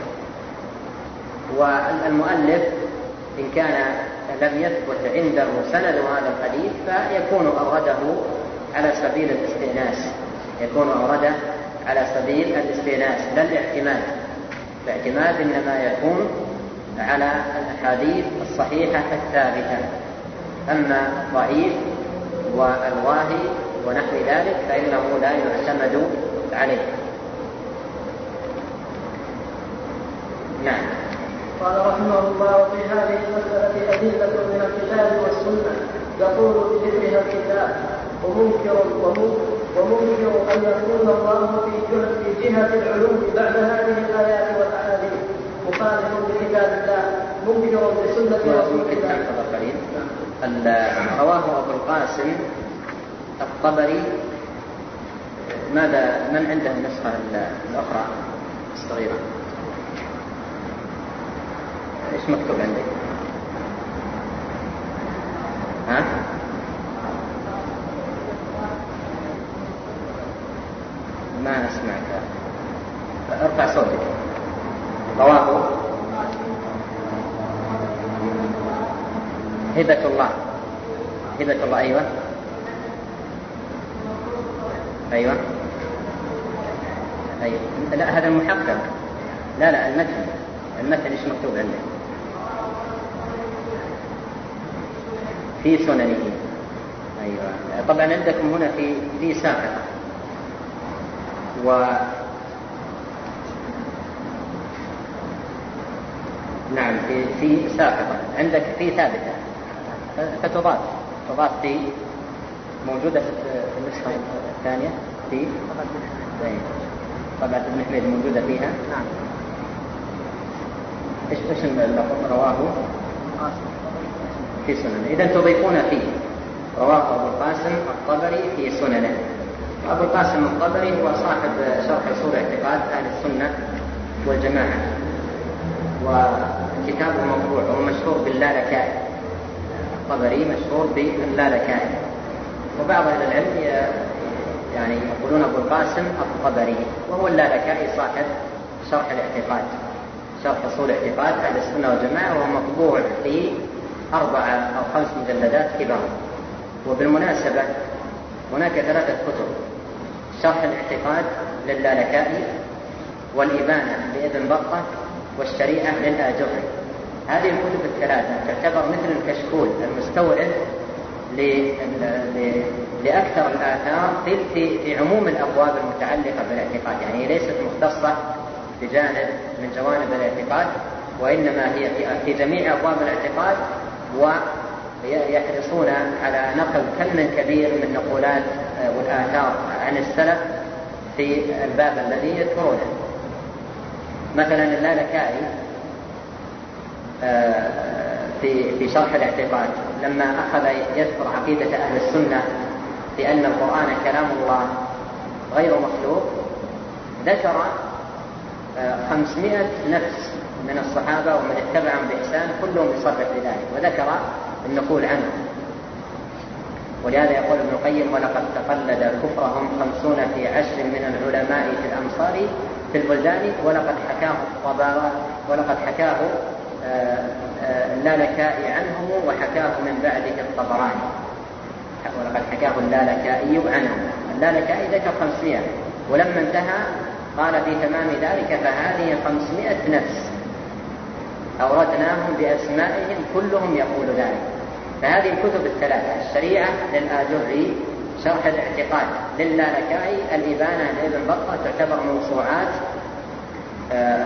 والمؤلف إن كان لم يثبت عنده سند هذا الحديث فيكون أورده على سبيل الاستئناس، يكون أورده على سبيل الاستئناس لا الاعتماد. الاعتماد إنما يكون على الأحاديث الصحيحة الثابتة، أما الضعيف والواهي ونحو ذلك فإنه لا يعتمد عليه. نعم. قال رحمه الله: وفي هذه المسألة أدلة من الكتاب والسنة يقول بذكرها الكتاب، ومنكر ومنكر أن يكون الله في جهة العلوم بعد هذه الآيات والأحاديث مخالف لكتاب الله منكر بسنة رسول الله. رواه أبو القاسم الطبري. ماذا من عنده النسخة الأخرى الصغيرة؟ إيش مكتوب عندك؟ ها؟ ما أسمعك، ارفع صوتك. رواه هبة الله، هبة الله. أيوة أيوة أيوة لا، هذا المحقق. لا لا المتن، المتن إيش مكتوب عندك؟ في سننه. أيوة طبعا عندكم هنا في في ساقطة، و نعم في في ساقطة، عندك في ثابتة فتضاف، تضاف في موجودة في النسخة الثانية في طبعة ابن حميد موجودة فيها. نعم. ايش ايش اللفظ؟ رواه في سننه. إذا تضيفون فيه رواه أبو القاسم الطبري في سننه. أبو القاسم الطبري هو صاحب شرح أصول اعتقاد أهل السنة والجماعة، وكتابه مطبوع ومشهور باللالكائي. الطبري مشهور باللالكائي، وبعض أهل العلم يعني يقولون أبو القاسم الطبري، وهو اللالكائي صاحب شرح الاعتقاد، شرح أصول اعتقاد أهل السنة والجماعة، وهو مطبوع في أربعة أو خمس مجلدات كبار. وبالمناسبة هناك ثلاثة كتب: شرح الاعتقاد لللالكائي، والإبانة لابن بطة، والشريعة للآجري. هذه الكتب الثلاثة تعتبر مثل الكشكول المستورد لأكثر الآثار في في عموم الأبواب المتعلقة بالاعتقاد، يعني ليست مختصة بجانب من جوانب الاعتقاد، وإنما هي في جميع أبواب الاعتقاد، ويحرصون على نقل كم كبير من نقولات والآثار عن السلف في الباب الذي يذكرونه. مثلا اللالكائي في في شرح الاعتقاد لما أخذ يذكر عقيدة أهل السنة بأن القرآن كلام الله غير مخلوق، ذكر خمسمائة نفس من الصحابة ومن اتبعهم بإحسان كلهم يصرح بذلك، وذكر النقول عنه. ولهذا يقول ابن القيم: ولقد تقلد كفرهم خمسون في عشر من العلماء في الأمصار في البلدان، ولقد حكاه الطبراني ولقد حكاه اللالكائي عنهم، وحكاه من بعده الطبراني. ولقد حكاه اللالكائي عنهم. اللالكائي ذكر خمسمائة، ولما انتهى قال في تمام ذلك: فهذه خمسمائة نفس أوردناهم بأسمائهم كلهم يقول ذلك. فهذه الكتب الثلاثة: الشريعة للآجري، شرح الاعتقاد لللالكائي، الإبانة لابن بطة، تعتبر موسوعات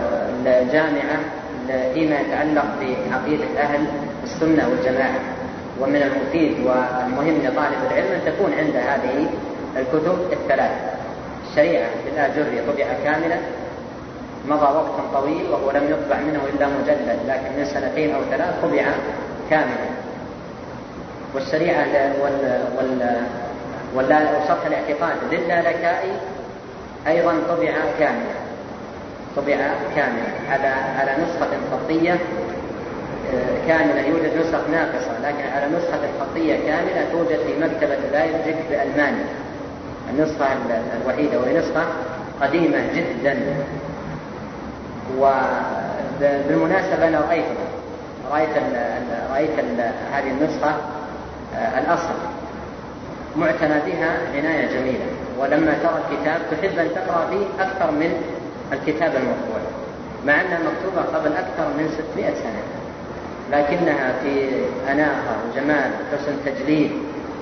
جامعة فيما يتعلق بعقيدة أهل السنة والجماعة. ومن المفيد والمهم لطالب العلم أن تكون عند هذه الكتب الثلاث. الشريعة للآجري طبع كاملا، مضى وقت طويل وهو لم يطبع منه إلا مجلد، لكن من سنتين أو ثلاث طبع كاملا. والشريعة وال وال وشرح الاعتقاد للالكائي أيضا طبع كاملا، طبع كاملا على على نسخة خطية كاملة. يوجد نسخ ناقصة، لكن على نسخة خطية كاملة توجد في مكتبة لايبزيغ بألمانيا، النسخة الوحيدة، وهي نسخة قديمة جدا. وبالمناسبة أنا رأيت رأيت رأيت هذه النسخة الأصل معتنى بها عناية جميلة، ولما ترى الكتاب تحب أن تقرأ فيه أكثر من الكتاب المطبوع، مع أنها مكتوبة قبل أكثر من ستمائة سنة، لكنها في أناقة وجمال حسن تجليد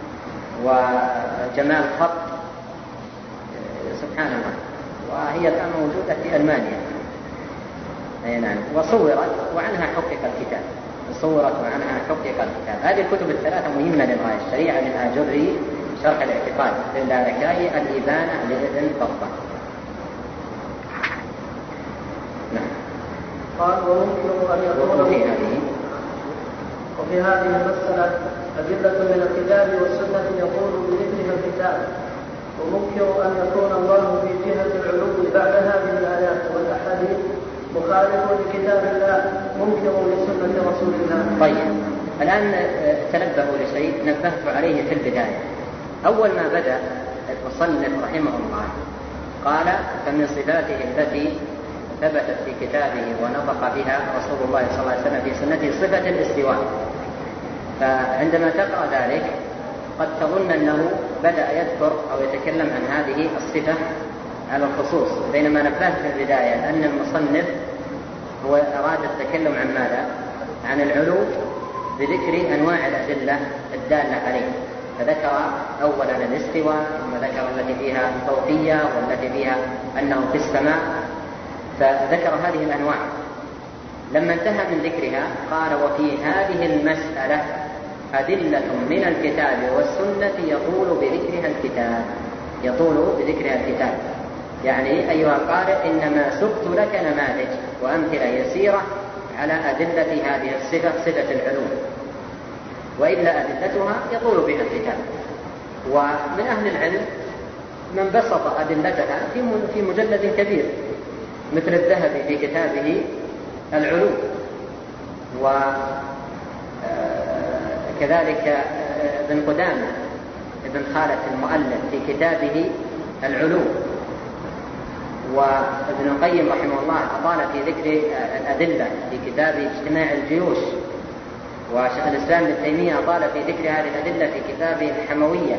وجمال خط سبحان الله. وهي الآن موجودة في ألمانيا. أي نعم. وصورت وعنها حقق الكتاب، صورت وعنها حقق الكتاب. هذه الكتب الثلاثة مهمة للغاية: الشريعة للآجري، شرح الاعتقاد للالكائي، الإبانة لابن بطة. نعم. قال وممكن أن يكون وفي هذه وفي هذه المسألة أدلة من الكتاب والسنة يقول بذكرها الكتاب، وممكن أن يكون الله في جهة العلو بعد هذه الآيات والأحاديث مخالف لكتاب الله منكر لسنة رسول الله. طيب، الآن تنبهوا لشيء نبهت عليه في البداية. أول ما بدأ المصنف رحمه الله قال: فمن صفاته التي ثبتت في كتابه ونطق بها رسول الله صلى الله عليه وسلم في سنته صفة الاستواء. فعندما تقرأ ذلك قد تظن أنه بدأ يذكر أو يتكلم عن هذه الصفة على الخصوص، بينما نبهت في البداية أن المصنف هو أراد التكلم عن ماذا؟ عن العلو بذكر أنواع الأدلة الدالة عليه. فذكر أولا الاستواء، ثم ذكر التي فيها الفوقية والتي فيها أنه في السماء، فذكر هذه الأنواع. لما انتهى من ذكرها قال: وفي هذه المسألة أدلة من الكتاب والسنة يطول بذكرها الكتاب، يطول بذكرها الكتاب. يعني أيها القارئ إنما سقت لك نماذج وأمثلة يسيرة على أدلة هذه الصفة، صفة العلو، وإلا أدلتها يطول بها الكتاب. ومن أهل العلم من بسط أدلتها في مجلد كبير مثل الذهبي في كتابه العلو، وكذلك ابن قدامة ابن خالد المؤلف في كتابه العلو، وابن القيم رحمه الله أطال في ذكر الأدلة في كتاب اجتماع الجيوش، وشيخ الإسلام ابن تيمية أطال في ذكر هذه الأدلة في كتابه الحموية،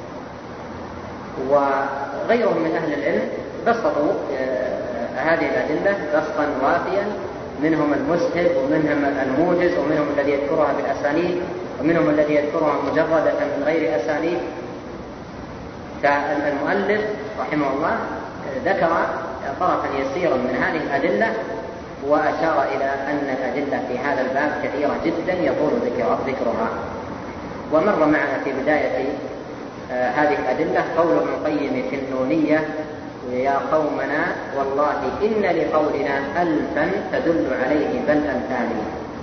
وغيرهم من أهل العلم بسطوا هذه الأدلة بسطا وافيا، منهم المسهب ومنهم الموجز ومنهم الذي يذكرها بالأسانيد ومنهم الذي يذكرها مجردة من غير أسانيد. فالمؤلف رحمه الله ذكر طرفا يسيرا من هذه الأدلة، وأشار إلى أن الأدلة في هذا الباب كثيرة جدا يطول ذكرها. ومر معنا في بداية آه هذه الأدلة قول ابن القيم في النونية: يا قومنا والله إن لقولنا ألفا تدل عليه بل أمثاله.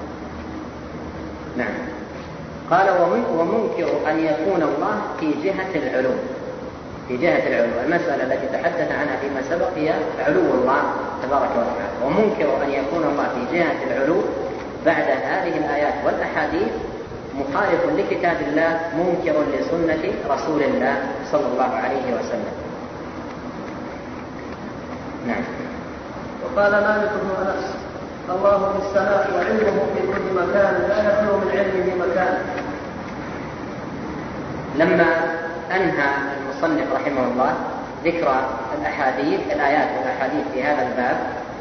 نعم. قال: ومنكر أن يكون الله في جهة العلو، في جهة العلو. المسألة التي تحدث عنها فيما سبق هي علو الله تبارك وتعالى. ومنكر أن يكون الله في جهة العلو بعد هذه الآيات والأحاديث مخالف لكتاب الله منكر لسنة رسول الله صلى الله عليه وسلم. نعم. وقال مالك بن أنس: الله في السماء وعلمه في كل مكان لا يخلو من علمه مكان. لما أنهى المصنف رحمه الله ذكر الأحاديث الآيات والأحاديث في هذا الباب،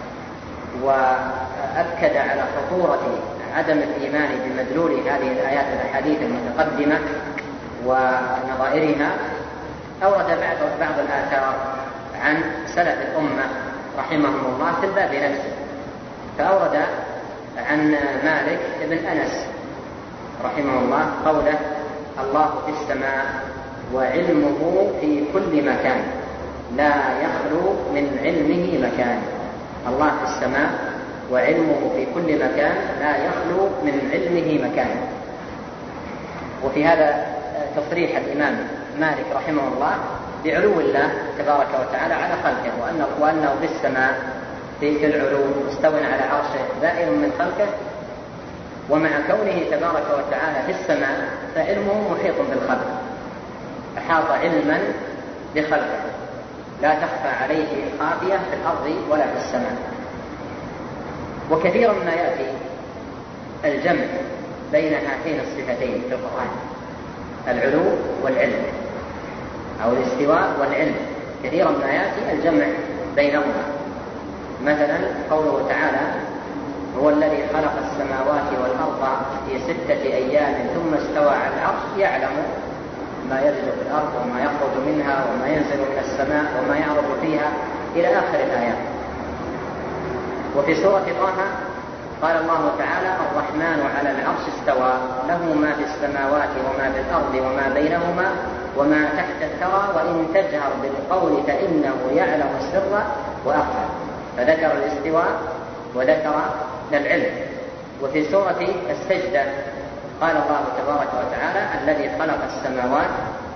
وأكد على خطورة عدم الإيمان بمدلول هذه الآيات والأحاديث المتقدمة ونظائرها، أورد بعض الآثار عن سلف الأمة رحمهم الله في الباب نفسه. فأورد عن مالك بن أنس رحمه الله قوله الله في السماء وعلمه في كل مكان لا يخلو من علمه مكان. الله في السماء وعلمه في كل مكان لا يخلو من علمه مكان. وفي هذا تصريح الإمام مالك رحمه الله بعلو الله تبارك وتعالى على خلقه، وأنه, وأنه في السماء في العلو مستوٍ على عرشه دائم من خلقه. ومع كونه تبارك وتعالى في السماء فعلمه محيط بالخلق، أحاط علما بخلقه لا تخفى عليه خافية في الأرض ولا في السماء. وكثيرا ما يأتي الجمع بين هاتين الصفتين في القرآن، العلو والعلم أو الاستواء والعلم، كثيرا ما يأتي الجمع بينهما. مثلا قوله تعالى هو الذي خلق السماوات والأرض في ستة أيام ثم استوى على العرش يعلم ما ينزل في الأرض وما يخرج منها وما ينزل من السماء وما يعرض فيها إلى آخر الآيات. وفي سورة طه قال الله تعالى الرحمن على العرش استوى له ما في السماوات وما في الأرض وما بينهما وما تحت الثرى وإن تجهر بالقول فإنه يعلم السر وأخفى. فذكر الاستواء وذكر العلم. وفي سورة السجدة قال الله تبارك وتعالى الذي خلق السماوات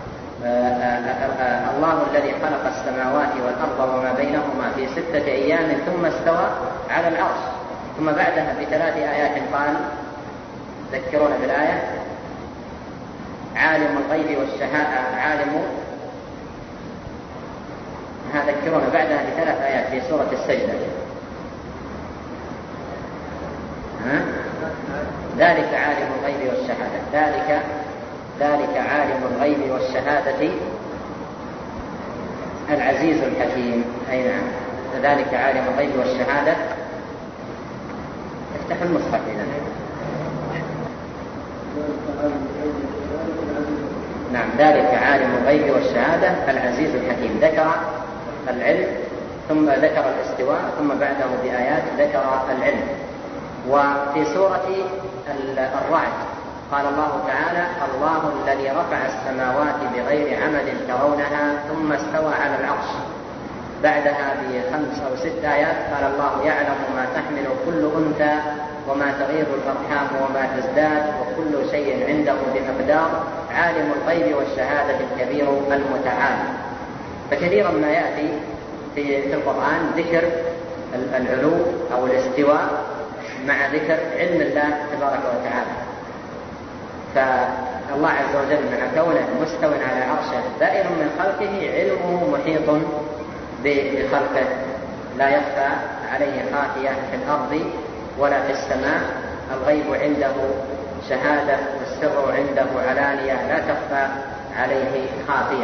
الله الذي خلق السماوات والأرض وما بينهما في ستة أيام ثم استوى على العرش. ثم بعدها بثلاث آيات قال ذكرون بالآية عالم الغيب والشهادة عالم هذا ذكرون بعدها بثلاث آيات في سورة السجدة. ها؟ ذلك عالم الغيب والشهادة ذلك ذلك عالم الغيب والشهادة العزيز الحكيم. أي نعم ذلك عالم الغيب والشهادة. افتح المصحف إذا. نعم ذلك عالم الغيب والشهادة العزيز الحكيم. ذكر العلم ثم ذكر الاستواء ثم بعده بآيات ذكر العلم. وفي سورة الرعد قال الله تعالى الله الذي رفع السماوات بغير عمد ترونها ثم استوى على العرش. بعدها بخمس أو ست آيات قال الله يعلم ما تحمل كل أنثى وما تغيظ الأرحام وما تزداد وكل شيء عنده بمقدار عالم الغيب والشهادة الكبير المتعال. فكثيرا ما يأتي في القرآن ذكر العلو أو الاستواء مع ذكر علم الله تبارك وتعالى. فالله عز وجل مع كونه مستوٍ على عرشه دائر من خلقه علمه محيط بخلقه لا يخفى عليه خافية في الأرض ولا في السماء. الغيب عنده شهادة والسر عنده علانية لا تخفى عليه خافية.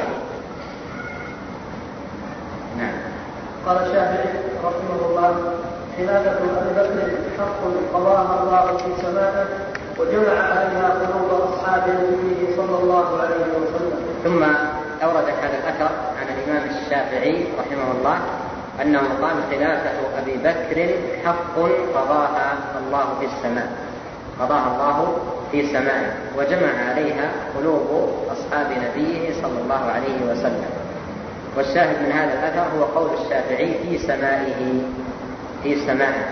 نعم. قال الشافعي رحمه الله خلافة أبي بكر حق قضاها الله في سمائه وجمع عليها قلوب أصحاب نبيه صلى الله عليه وسلم. ثم أورد هذا الأثر عن الإمام الشافعي رحمه الله أنه قال خلافة أبي بكر حق قضاها الله في السماء قضاها الله في سمائه وجمع عليها قلوب أصحاب نبيه صلى الله عليه وسلم. والشاهد من هذا الأثر هو قول الشافعي في سمائه في سمائه.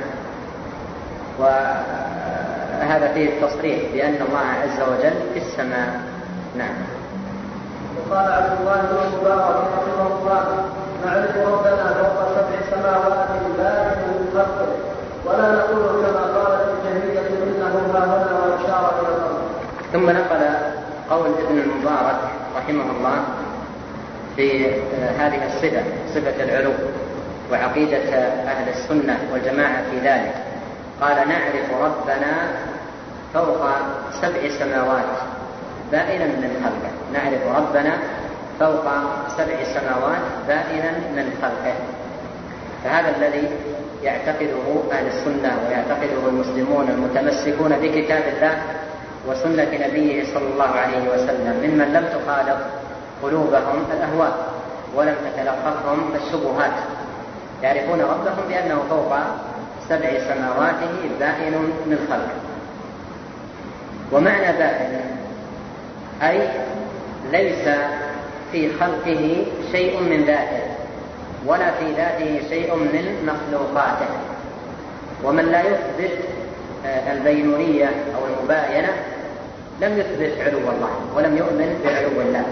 وهذا فيه التصريح بأن الله عز وجل في السماء. نعم. وقال عبد الله بن المبارك رحمه الله نعرف ربنا فوق سبع سماوات لا من خلقه ولا نقول كما قالت الجهمية انه ها هنا واشار الى الارض. ثم نقل قول ابن المبارك رحمه الله في هذه الصفة صفة العلو وعقيدة أهل السنة والجماعة في ذلك. قال نعرف ربنا فوق سبع سماوات بائنا من خلقه. نعرف ربنا فوق سبع سماوات بائنا من خلقه. فهذا الذي يعتقده أهل السنة ويعتقده المسلمون المتمسكون بكتاب الله وسنة نبيه صلى الله عليه وسلم ممن لم تخالط قلوبهم الأهواء ولم تتلقفهم الشبهات. يعرفون ربهم بأنه فوق سبع سماواته بائن من خلقه. ومعنى بائن أي ليس في خلقه شيء من ذاته ولا في ذاته شيء من مخلوقاته. ومن لا يثبت البينونية أو المباينة لم يثبت علو الله ولم يؤمن بعلو الله.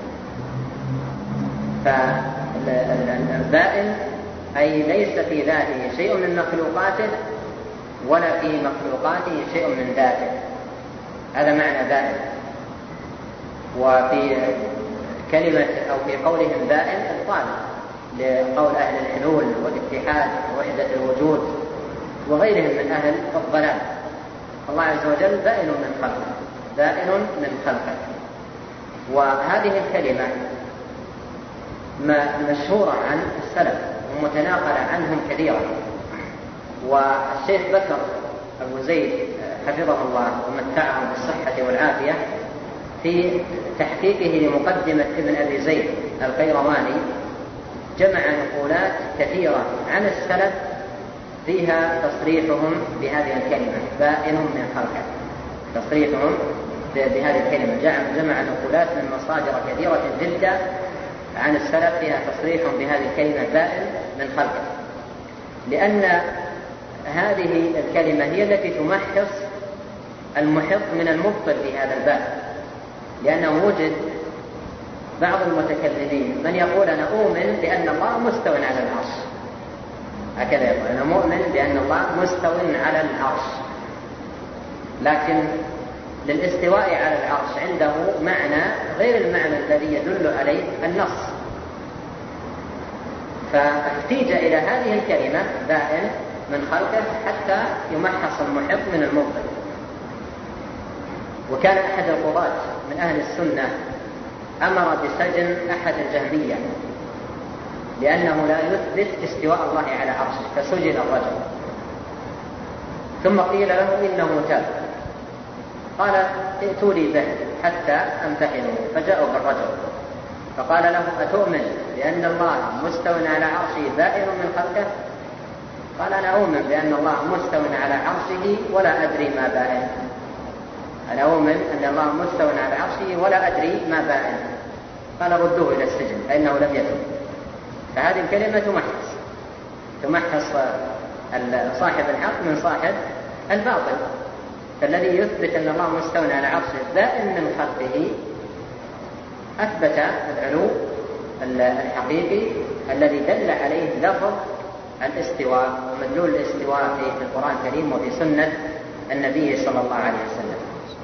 فالبائن أي ليس في ذاته شيء من مخلوقاته ولا في مخلوقاته شيء من ذاته، هذا معنى بائن. وفي كلمة أو في قولهم بائن إبطال لقول أهل الحلول والاتحاد ووحدة الوجود وغيرهم من أهل الضلال. الله عز وجل بائن من خلقه، بائن من خلقه. وهذه الكلمة مشهورة عن السلف ومتناقلة عنهم كثيرا. والشيخ بكر أبو زيد حفظه الله ومتعه بالصحة والعافية في تحقيقه لمقدمة ابن أبي زيد القيرواني جمع نقولات كثيرة عن السلف فيها تصريحهم بهذه الكلمة بائن من خلقه، تصريحهم بهذه الكلمة. جمع نقولات من مصادر كثيرة جدا عن السلف فيها تصريحهم بهذه الكلمة بائن من خلقه، لأن هذه الكلمة هي التي تمحص المحط من المبطل في هذا الباب. لأنه وجد بعض المتكلمين من يقول أنا أؤمن بأن الله مستو على العرش، هكذا يقول أنا مؤمن بأن الله مستو على العرش، لكن للاستواء على العرش عنده معنى غير المعنى الذي يدل عليه النص، فاحتيج إلى هذه الكلمة بائن من خلقه حتى يمحص المحط من المبطل. وكان أحد القضاة من أهل السنة أمر بسجن أحد الجهمية لأنه لا يثبت استواء الله على عرشه، فسجن الرجل. ثم قيل له إنه تاب، قال ائتوا لي به حتى أمتحنه، فجاءوا بالرجل فقال له أتؤمن بأن الله مستو على عرشه بائن من خلقه؟ قال أنا أؤمن بأن الله مستو على عرشه ولا أدري ما بائن، أنا أؤمن أن الله مستو على عرشه ولا أدري ما بائن. قال ردوه إلى السجن فإنه لم يتب. فهذه الكلمة تمحص تمحص صاحب الحق من صاحب الباطل. فالذي يثبت أن الله مستو على عرشه بائن من خلقه أثبت العلو الحقيقي الذي دل عليه لفظ الاستواء ومدلول الاستواء في القرآن الكريم وفي سنة النبي صلى الله عليه وسلم.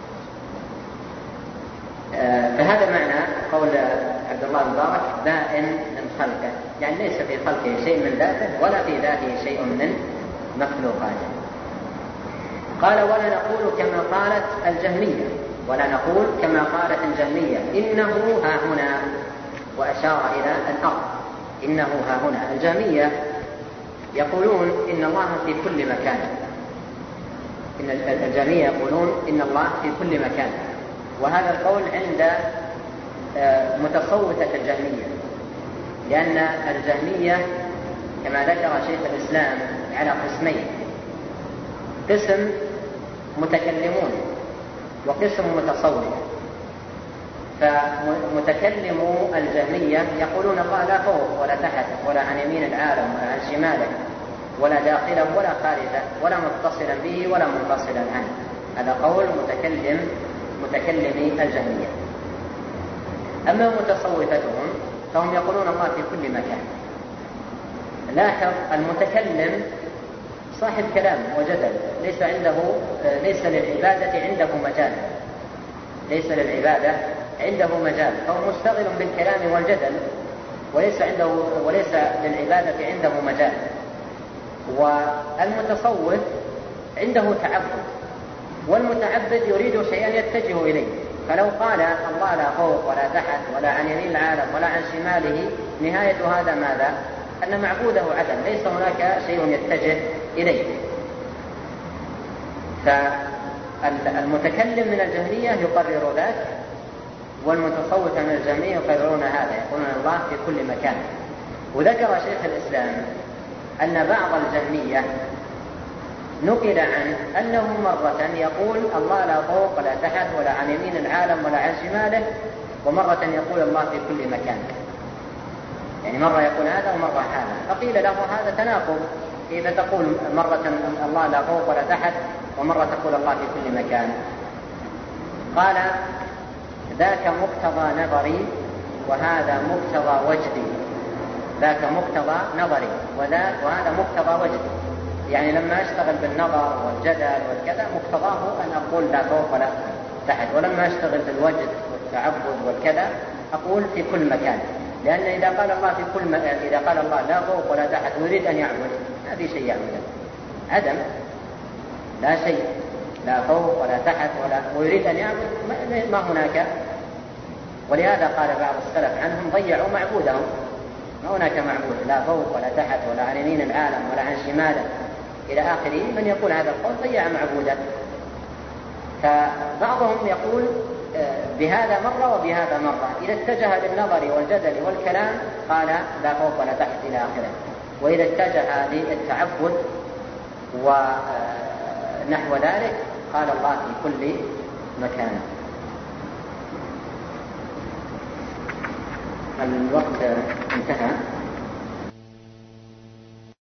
فهذا معنى قول عبد الله المبارك بائن من خلقه، يعني ليس في خلقه شيء من ذاته ولا في ذاته شيء من مخلوقاته. قال ولا نقول كما قالت الجهمية، ولا نقول كما قالت الجهمية إنه ها هنا، وأشار إلى الأرض، إنه ها هنا. الجهمية يقولون إن الله في كل مكان، إن الجهمية يقولون إن الله في كل مكان، وهذا القول عند متصوفة الجهمية، لأن الجهمية كما ذكر شيخ الإسلام على قسمين، قسم متكلمون وقسم متصوفة. فمتكلمو الجهمية يقولون الله لا فوق ولا تحت ولا عن يمين العالم ولا عن شماله ولا داخله ولا خارجه ولا متصلا به ولا منفصلا عنه. هذا قول متكلم متكلمي الجهمية. أما متصوفتهم فهم يقولون الله في كل مكان. لاحظ المتكلم صاحب كلام وجدل، ليس عنده ليس للعبادة عنده مجال، ليس للعبادة عنده مجال، فهو مشتغل بالكلام والجدل وليس عنده وليس للعبادة عنده مجال. والمتصوف عنده تعبد، والمتعبد يريد شيئا يتجه إليه، فلو قال الله لا فوق ولا تحت ولا عن يمين العالم ولا عن شماله، نهاية هذا ماذا؟ أن معبوده عدم، ليس هناك شيء يتجه إليه. فالمتكلم من الجهمية يقرر ذلك، والمتصوف من الجهمية يقررون هذا، يقولون الله في كل مكان. وذكر شيخ الإسلام أن بعض الجهمية نقل عنه أنه مرة يقول الله لا فوق ولا تحت ولا عن يمين العالم ولا عن شماله، ومرة يقول الله في كل مكان. يعني مرة يقول هذا ومرة هذا. فقيل له هذا تناقض، كيف تقول مرة الله لا فوق ولا تحت ومرة تقول الله في كل مكان؟ قال ذاك مقتضى نظري وهذا مقتضى وجدي. ذاك مقتضى نظري وهذا مقتضى وجدي. يعني لما أشتغل بالنظر والجدل والكذا مقتضاه أن أقول لا فوق ولا تحت، ولما أشتغل بالوجد والتعبد والكذا أقول في كل مكان. لأن إذا قال الله في كل م... إذا قال الله لا فوق ولا تحت ويريد أن يعبد، ما في شيء يعبد، عدم، لا شيء، لا فوق ولا تحت ولا ويريد أن يعبد، ما هناك. ولهذا قال بعض السلف عنهم ضيعوا معبودهم، ما هناك معبود لا فوق ولا تحت ولا عن يمين العالم ولا عن شماله إلى آخره. من يقول هذا القول ضيع معبودا. فبعضهم يقول بهذا مرة وبهذا مرة، إذا اتجه للنظر والجدل والكلام قال لا فوق ولا تحت إلى آخره، وإذا اتجه للتعبد ونحو ذلك قال الله في كل مكان. الوقت انتهى.